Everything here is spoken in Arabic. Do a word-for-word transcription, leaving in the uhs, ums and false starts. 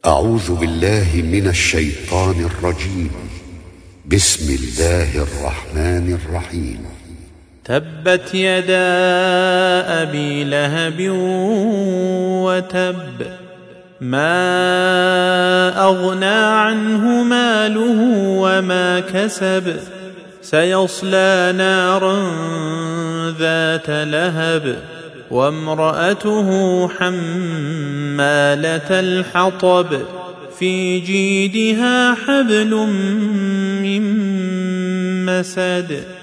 أعوذ بالله من الشيطان الرجيم. بسم الله الرحمن الرحيم. تبت يدا أبي لهب وتب، ما أغنى عنه ماله وما كسب، سيصلى نارا ذات لهب، وامرأته حمالة الحطب، في جيدها حبل من مسد.